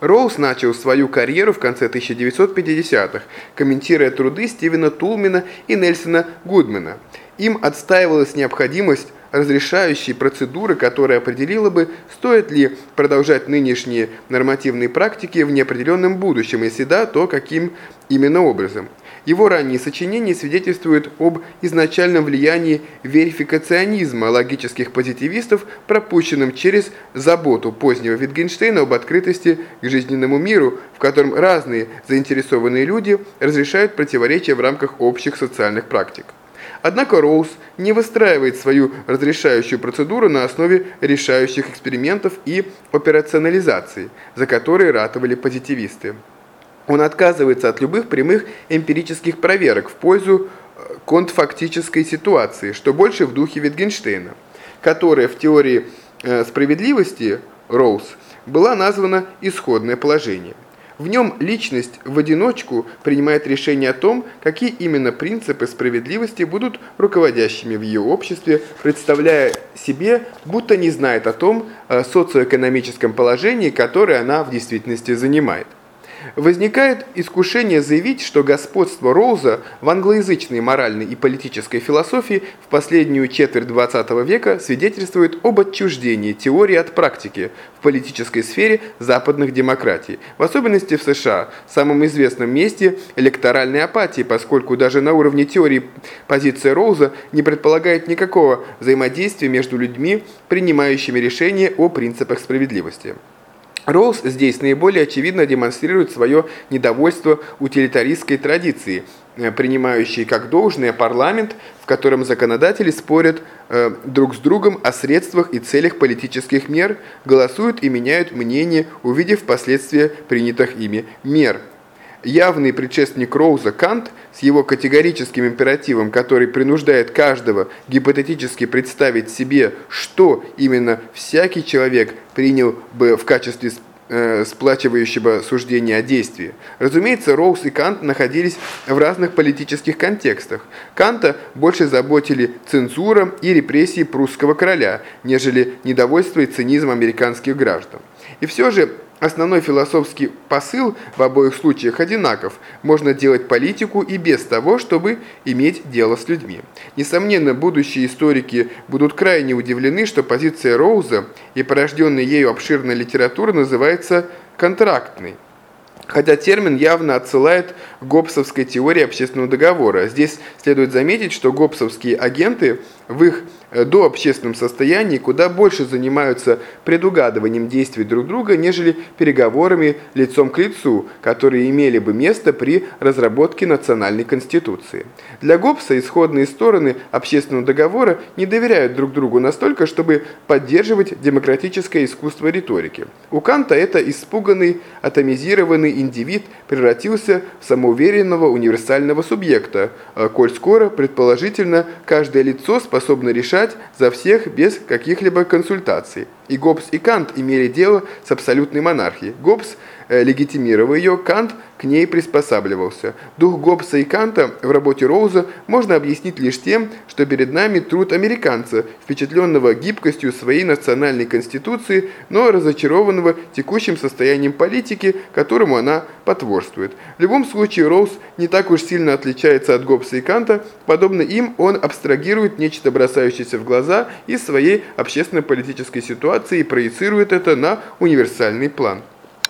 Роуз начал свою карьеру в конце 1950-х, комментируя труды Стивена Тулмена и Нельсона Гудмана. Им отстаивалась необходимость разрешающей процедуры, которая определила бы, стоит ли продолжать нынешние нормативные практики в неопределенном будущем, если да, то каким именно образом. Его ранние сочинения свидетельствуют об изначальном влиянии верификационизма логических позитивистов, пропущенном через заботу позднего Wittgensteina об открытости к жизненному миру, в котором разные заинтересованные люди разрешают противоречия в рамках общих социальных практик. Однако Роуз не выстраивает свою разрешающую процедуру на основе решающих экспериментов и операционализации, за которые ратовали позитивисты. Он отказывается от любых прямых эмпирических проверок в пользу контфактической ситуации, что больше в духе Wittgensteina, которая в теории справедливости Роуз была названа исходное положение. В нем личность в одиночку принимает решение о том, какие именно принципы справедливости будут руководящими в ее обществе, представляя себе, будто не знает о том социоэкономическом положении, которое она в действительности занимает. Возникает искушение заявить, что господство Роуза в англоязычной моральной и политической философии в последнюю четверть XX века свидетельствует об отчуждении теории от практики в политической сфере западных демократий, в особенности в США, самом известном месте электоральной апатии, поскольку даже на уровне теории позиция Роуза не предполагает никакого взаимодействия между людьми, принимающими решения о принципах справедливости. Роуз здесь наиболее очевидно демонстрирует свое недовольство утилитаристской традицией, принимающей как должное парламент, в котором законодатели спорят друг с другом о средствах и целях политических мер, голосуют и меняют мнение, увидев последствия принятых ими мер. Явный предшественник Роуза Кант с его категорическим императивом, который принуждает каждого гипотетически представить себе, что именно всякий человек принял бы в качестве сплачивающего суждения о действии. Разумеется, Роуз и Кант находились в разных политических контекстах. Канта больше заботили цензура и репрессии прусского короля, нежели недовольство и цинизм американских граждан. И все же основной философский посыл в обоих случаях одинаков. Можно делать политику и без того, чтобы иметь дело с людьми. Несомненно, будущие историки будут крайне удивлены, что позиция Роуза и порожденная ею обширная литература называется контрактной. Хотя термин явно отсылает к гоббсовской теории общественного договора. Здесь следует заметить, что гоббсовские агенты в их дообщественном состоянии куда больше занимаются предугадыванием действий друг друга, нежели переговорами лицом к лицу, которые имели бы место при разработке национальной конституции. Для Гоббса исходные стороны общественного договора не доверяют друг другу настолько, чтобы поддерживать демократическое искусство риторики. У Канта это испуганный, атомизированный индивид превратился в самоуверенного универсального субъекта, коль скоро, предположительно, каждое лицо способно решать за всех без каких-либо консультаций. И Гоббс, и Кант имели дело с абсолютной монархией. Гоббс легитимировал ее, Кант к ней приспосабливался. Дух Гоббса и Канта в работе Роуза можно объяснить лишь тем, что перед нами труд американца, впечатленного гибкостью своей национальной конституции, но разочарованного текущим состоянием политики, которому она потворствует. В любом случае Роуз не так уж сильно отличается от Гоббса и Канта, подобно им он абстрагирует нечто бросающееся в глаза из своей общественно-политической ситуации и проецирует это на универсальный план.